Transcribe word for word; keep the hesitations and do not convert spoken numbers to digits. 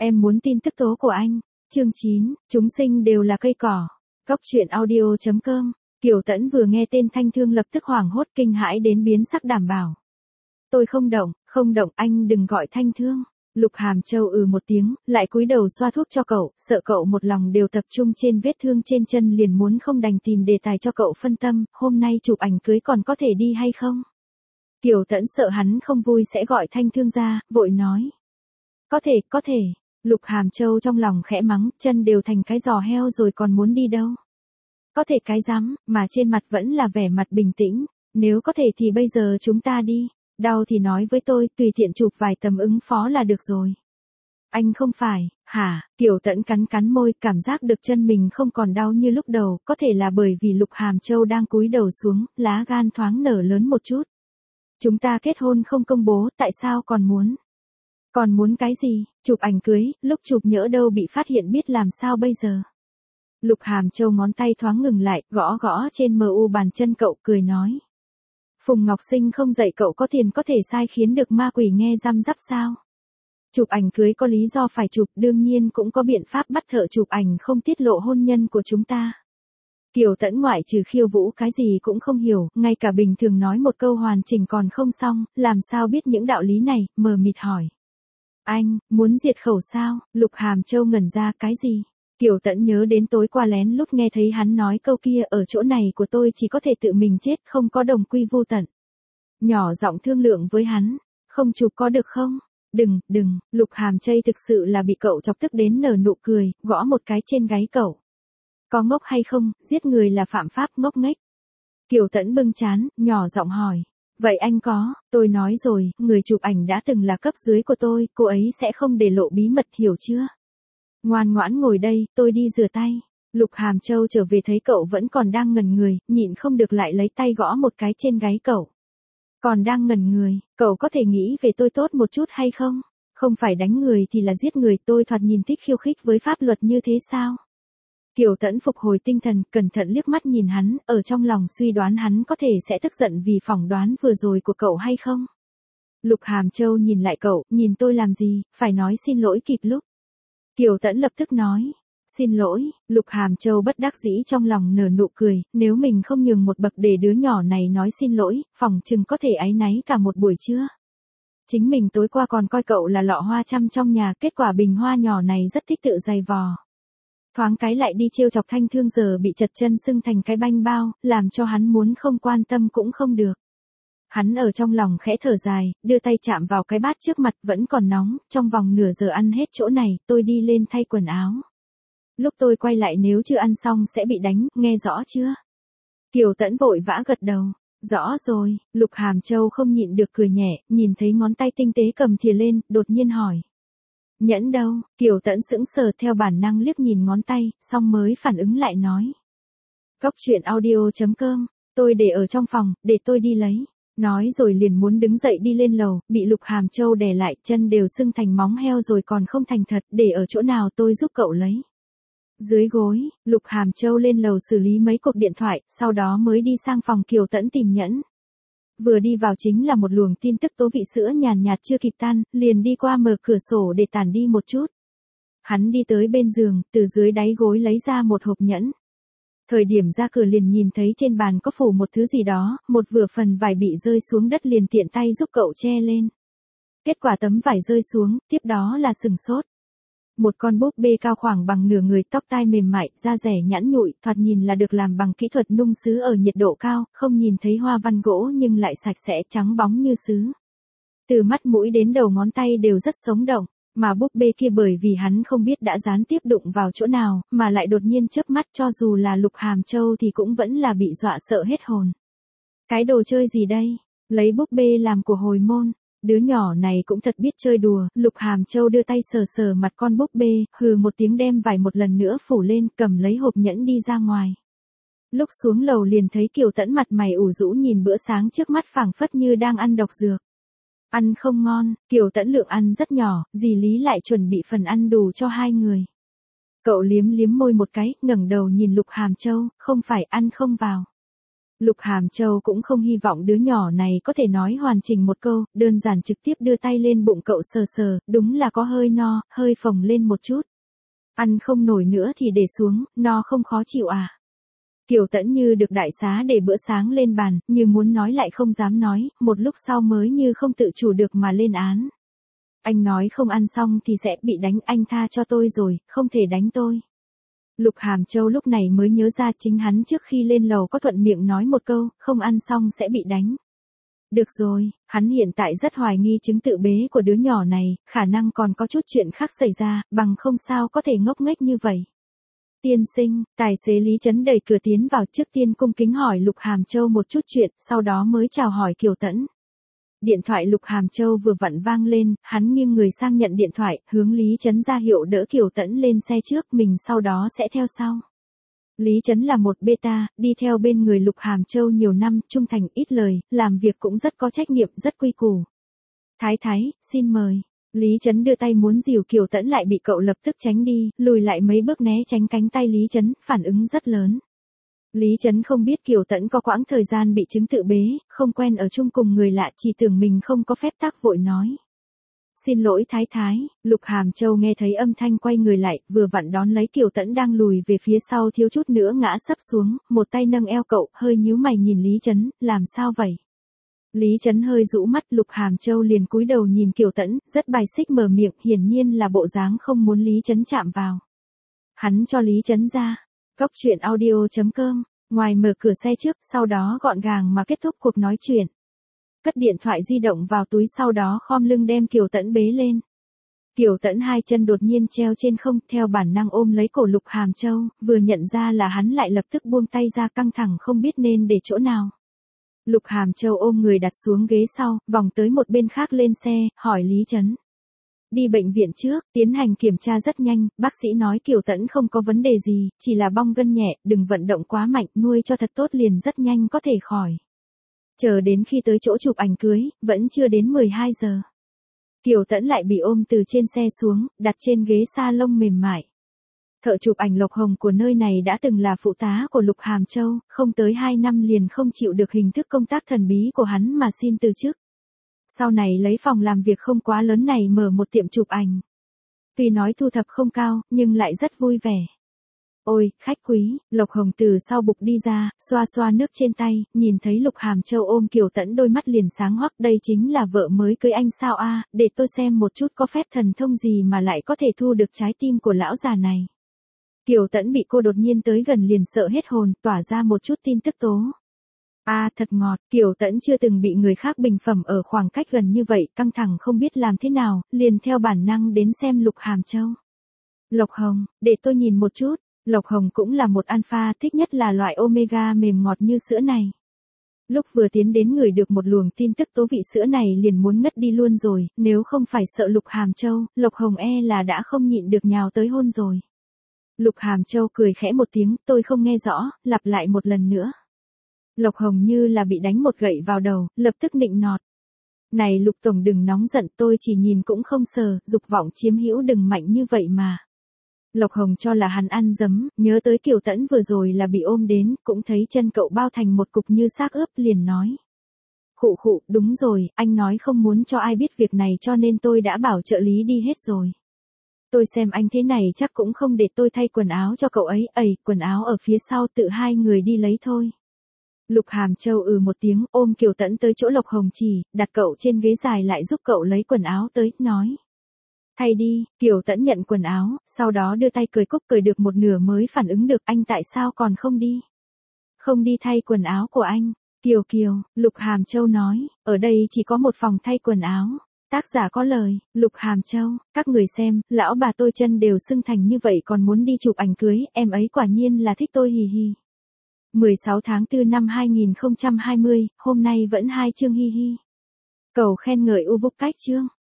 Em muốn tin tức tố của anh. Chương chín, chúng sinh đều là cây cỏ. Cốc truyện audio chấm com. Kiều Tẫn vừa nghe tên Thanh Thương lập tức hoảng hốt kinh hãi đến biến sắc, đảm bảo. Tôi không động, không động, anh đừng gọi Thanh Thương. Lục Hàm Châu ừ một tiếng, lại cúi đầu xoa thuốc cho cậu, sợ cậu một lòng đều tập trung trên vết thương trên chân, liền muốn không đành tìm đề tài cho cậu phân tâm, hôm nay chụp ảnh cưới còn có thể đi hay không? Kiều Tẫn sợ hắn không vui sẽ gọi Thanh Thương ra, vội nói. Có thể, có thể. Lục Hàm Châu trong lòng khẽ mắng, chân đều thành cái giò heo rồi còn muốn đi đâu? Có thể cái rắm, mà trên mặt vẫn là vẻ mặt bình tĩnh, nếu có thể thì bây giờ chúng ta đi. Đau thì nói với tôi, tùy tiện chụp vài tấm ứng phó là được rồi. Anh không phải, hả? Kiều Tẫn cắn cắn môi, cảm giác được chân mình không còn đau như lúc đầu, có thể là bởi vì Lục Hàm Châu đang cúi đầu xuống, lá gan thoáng nở lớn một chút. Chúng ta kết hôn không công bố, tại sao còn muốn? Còn muốn cái gì? Chụp ảnh cưới, lúc chụp nhỡ đâu bị phát hiện biết làm sao bây giờ? Lục Hàm Châu ngón tay thoáng ngừng lại, gõ gõ trên mờ u bàn chân cậu, cười nói. Phùng Ngọc Sinh không dạy cậu có tiền có thể sai khiến được ma quỷ nghe răm rắp sao? Chụp ảnh cưới có lý do phải chụp, đương nhiên cũng có biện pháp bắt thợ chụp ảnh không tiết lộ hôn nhân của chúng ta. Kiều Tẫn ngoại trừ khiêu vũ cái gì cũng không hiểu, ngay cả bình thường nói một câu hoàn chỉnh còn không xong, làm sao biết những đạo lý này, mờ mịt hỏi. Anh, muốn diệt khẩu sao? Lục Hàm Châu ngẩn ra, cái gì? Kiều Tẫn nhớ đến tối qua lén lút nghe thấy hắn nói câu kia, ở chỗ này của tôi chỉ có thể tự mình chết, không có đồng quy vu tận. Nhỏ giọng thương lượng với hắn, không chụp có được không? Đừng, đừng, Lục Hàm Châu thực sự là bị cậu chọc tức đến nở nụ cười, gõ một cái trên gáy cậu. Có ngốc hay không, giết người là phạm pháp, ngốc nghếch. Kiều Tẫn bưng chán, nhỏ giọng hỏi. Vậy anh có, tôi nói rồi, người chụp ảnh đã từng là cấp dưới của tôi, cô ấy sẽ không để lộ bí mật, hiểu chưa? Ngoan ngoãn ngồi đây, tôi đi rửa tay. Lục Hàm Châu trở về thấy cậu vẫn còn đang ngẩn người, nhịn không được lại lấy tay gõ một cái trên gáy cậu. Còn đang ngẩn người, cậu có thể nghĩ về tôi tốt một chút hay không? Không phải đánh người thì là giết người, tôi thoạt nhìn thích khiêu khích với pháp luật như thế sao? Kiều Tẫn phục hồi tinh thần, cẩn thận liếc mắt nhìn hắn, ở trong lòng suy đoán hắn có thể sẽ tức giận vì phỏng đoán vừa rồi của cậu hay không? Lục Hàm Châu nhìn lại cậu, nhìn tôi làm gì, phải nói xin lỗi kịp lúc. Kiều Tẫn lập tức nói, xin lỗi, Lục Hàm Châu bất đắc dĩ trong lòng nở nụ cười, nếu mình không nhường một bậc để đứa nhỏ này nói xin lỗi, phỏng chừng có thể áy náy cả một buổi trưa. Chính mình tối qua còn coi cậu là lọ hoa chăm trong nhà, kết quả bình hoa nhỏ này rất thích tự giày vò. Thoáng cái lại đi trêu chọc Thanh Thương giờ bị chật chân sưng thành cái banh bao, làm cho hắn muốn không quan tâm cũng không được. Hắn ở trong lòng khẽ thở dài, đưa tay chạm vào cái bát trước mặt, vẫn còn nóng, trong vòng nửa giờ ăn hết chỗ này, tôi đi lên thay quần áo. Lúc tôi quay lại nếu chưa ăn xong sẽ bị đánh, nghe rõ chưa? Kiều Tẫn vội vã gật đầu. Rõ rồi, Lục Hàm Châu không nhịn được cười nhẹ, nhìn thấy ngón tay tinh tế cầm thìa lên, đột nhiên hỏi. Nhẫn đâu? Kiều Tẫn sững sờ theo bản năng liếc nhìn ngón tay, xong mới phản ứng lại nói. Cốc truyện audio chấm com, tôi để ở trong phòng, để tôi đi lấy. Nói rồi liền muốn đứng dậy đi lên lầu, bị Lục Hàm Châu đè lại, chân đều sưng thành móng heo rồi còn không thành thật, để ở chỗ nào tôi giúp cậu lấy. Dưới gối, Lục Hàm Châu lên lầu xử lý mấy cuộc điện thoại, sau đó mới đi sang phòng Kiều Tẫn tìm nhẫn. Vừa đi vào chính là một luồng tin tức tố vị sữa nhàn nhạt chưa kịp tan, liền đi qua mở cửa sổ để tản đi một chút. Hắn đi tới bên giường, từ dưới đáy gối lấy ra một hộp nhẫn. Thời điểm ra cửa liền nhìn thấy trên bàn có phủ một thứ gì đó, một vừa phần vải bị rơi xuống đất liền tiện tay giúp cậu che lên. Kết quả tấm vải rơi xuống, tiếp đó là sừng sốt. Một con búp bê cao khoảng bằng nửa người, tóc tai mềm mại, da rẻ nhẵn nhụi, thoạt nhìn là được làm bằng kỹ thuật nung sứ ở nhiệt độ cao, không nhìn thấy hoa văn gỗ nhưng lại sạch sẽ trắng bóng như sứ. Từ mắt mũi đến đầu ngón tay đều rất sống động, mà búp bê kia bởi vì hắn không biết đã gián tiếp đụng vào chỗ nào, mà lại đột nhiên chớp mắt, cho dù là Lục Hàm Châu thì cũng vẫn là bị dọa sợ hết hồn. Cái đồ chơi gì đây? Lấy búp bê làm của hồi môn. Đứa nhỏ này cũng thật biết chơi đùa, Lục Hàm Châu đưa tay sờ sờ mặt con búp bê, hừ một tiếng đem vải một lần nữa phủ lên, cầm lấy hộp nhẫn đi ra ngoài. Lúc xuống lầu liền thấy Kiều Tẫn mặt mày ủ rũ nhìn bữa sáng trước mắt phảng phất như đang ăn độc dược. Ăn không ngon, Kiều Tẫn lượng ăn rất nhỏ, dì Lý lại chuẩn bị phần ăn đủ cho hai người. Cậu liếm liếm môi một cái, ngẩng đầu nhìn Lục Hàm Châu, không phải ăn không vào. Lục Hàm Châu cũng không hy vọng đứa nhỏ này có thể nói hoàn chỉnh một câu, đơn giản trực tiếp đưa tay lên bụng cậu sờ sờ, đúng là có hơi no, hơi phồng lên một chút. Ăn không nổi nữa thì để xuống, no không khó chịu à? Kiều Tẫn như được đại xá để bữa sáng lên bàn, như muốn nói lại không dám nói, một lúc sau mới như không tự chủ được mà lên án. Anh nói không ăn xong thì sẽ bị đánh, anh tha cho tôi rồi, không thể đánh tôi. Lục Hàm Châu lúc này mới nhớ ra chính hắn trước khi lên lầu có thuận miệng nói một câu, không ăn xong sẽ bị đánh. Được rồi, hắn hiện tại rất hoài nghi chứng tự bế của đứa nhỏ này, khả năng còn có chút chuyện khác xảy ra, bằng không sao có thể ngốc nghếch như vậy. Tiên sinh, tài xế Lý Chấn đẩy cửa tiến vào, trước tiên cung kính hỏi Lục Hàm Châu một chút chuyện, sau đó mới chào hỏi Kiều Tẫn. Điện thoại Lục Hàm Châu vừa vặn vang lên, hắn nghiêng người sang nhận điện thoại, hướng Lý Chấn ra hiệu đỡ Kiều Tẫn lên xe trước, mình sau đó sẽ theo sau. Lý Chấn là một beta, đi theo bên người Lục Hàm Châu nhiều năm, trung thành ít lời, làm việc cũng rất có trách nhiệm, rất quy củ. Thái thái, xin mời. Lý Chấn đưa tay muốn dìu Kiều Tẫn lại bị cậu lập tức tránh đi, lùi lại mấy bước né tránh cánh tay Lý Chấn, phản ứng rất lớn. Lý Chấn không biết Kiều Tẫn có quãng thời gian bị chứng tự bế, không quen ở chung cùng người lạ, chỉ tưởng mình không có phép tắc vội nói. Xin lỗi thái thái, Lục Hàm Châu nghe thấy âm thanh quay người lại, vừa vặn đón lấy Kiều Tẫn đang lùi về phía sau thiếu chút nữa ngã sấp xuống, một tay nâng eo cậu, hơi nhíu mày nhìn Lý Chấn, làm sao vậy? Lý Chấn hơi rũ mắt, Lục Hàm Châu liền cúi đầu nhìn Kiều Tẫn, rất bài xích mở miệng, hiển nhiên là bộ dáng không muốn Lý Chấn chạm vào. Hắn cho Lý Chấn ra. Cốc truyện audio chấm com, ngoài mở cửa xe trước, sau đó gọn gàng mà kết thúc cuộc nói chuyện. Cất điện thoại di động vào túi, sau đó khom lưng đem Kiều Tẫn bế lên. Kiều Tẫn hai chân đột nhiên treo trên không, theo bản năng ôm lấy cổ Lục Hàm Châu, vừa nhận ra là hắn lại lập tức buông tay ra, căng thẳng không biết nên để chỗ nào. Lục Hàm Châu ôm người đặt xuống ghế sau, vòng tới một bên khác lên xe, hỏi Lý Chấn. Đi bệnh viện trước, tiến hành kiểm tra rất nhanh, bác sĩ nói Kiều Tẫn không có vấn đề gì, chỉ là bong gân nhẹ, đừng vận động quá mạnh, nuôi cho thật tốt liền rất nhanh có thể khỏi. Chờ đến khi tới chỗ chụp ảnh cưới, vẫn chưa đến mười hai giờ. Kiều Tẫn lại bị ôm từ trên xe xuống, đặt trên ghế salon mềm mại. Thợ chụp ảnh Lộc Hồng của nơi này đã từng là phụ tá của Lục Hàm Châu, không tới hai năm liền không chịu được hình thức công tác thần bí của hắn mà xin từ chức. Sau này lấy phòng làm việc không quá lớn này mở một tiệm chụp ảnh. Tuy nói thu thập không cao, nhưng lại rất vui vẻ. Ôi, khách quý, Lộc Hồng từ sau bục đi ra, xoa xoa nước trên tay, nhìn thấy Lục Hàm Châu ôm Kiều Tẫn đôi mắt liền sáng hoắc, đây chính là vợ mới cưới anh sao a? Để tôi xem một chút có phép thần thông gì mà lại có thể thu được trái tim của lão già này. Kiều Tẫn bị cô đột nhiên tới gần liền sợ hết hồn, tỏa ra một chút tin tức tố. A à, thật ngọt, Kiều Tẫn chưa từng bị người khác bình phẩm ở khoảng cách gần như vậy, căng thẳng không biết làm thế nào, liền theo bản năng đến xem Lục Hàm Châu. Lộc Hồng, để tôi nhìn một chút. Lộc Hồng cũng là một alpha, thích nhất là loại omega mềm ngọt như sữa này. Lúc vừa tiến đến ngửi được một luồng tin tức tố vị sữa này liền muốn ngất đi luôn rồi, nếu không phải sợ Lục Hàm Châu, Lộc Hồng e là đã không nhịn được nhào tới hôn rồi. Lục Hàm Châu cười khẽ một tiếng, tôi không nghe rõ, lặp lại một lần nữa. Lộc Hồng như là bị đánh một gậy vào đầu, lập tức nịnh nọt. Này Lục Tổng đừng nóng giận, tôi chỉ nhìn cũng không sờ, dục vọng chiếm hữu đừng mạnh như vậy mà. Lộc Hồng cho là hắn ăn dấm, nhớ tới Kiều Tẫn vừa rồi là bị ôm đến, cũng thấy chân cậu bao thành một cục như xác ướp, liền nói. Khụ khụ, đúng rồi, anh nói không muốn cho ai biết việc này cho nên tôi đã bảo trợ lý đi hết rồi. Tôi xem anh thế này chắc cũng không để tôi thay quần áo cho cậu ấy, ầy, quần áo ở phía sau tự hai người đi lấy thôi. Lục Hàm Châu ừ một tiếng, ôm Kiều Tẫn tới chỗ Lộc Hồng chỉ, đặt cậu trên ghế dài lại giúp cậu lấy quần áo tới, nói. Thay đi, Kiều Tẫn nhận quần áo, sau đó đưa tay cười cúc, cười được một nửa mới phản ứng được, anh tại sao còn không đi? Không đi thay quần áo của anh. Kiều Kiều, Lục Hàm Châu nói, ở đây chỉ có một phòng thay quần áo. Tác giả có lời, Lục Hàm Châu, các người xem, lão bà tôi chân đều sưng thành như vậy còn muốn đi chụp ảnh cưới, em ấy quả nhiên là thích tôi hì hì. mười sáu tháng tư năm hai nghìn không trăm hai mươi, hôm nay vẫn hai chương hi hi. Cầu khen ngợi u vúc cách chương.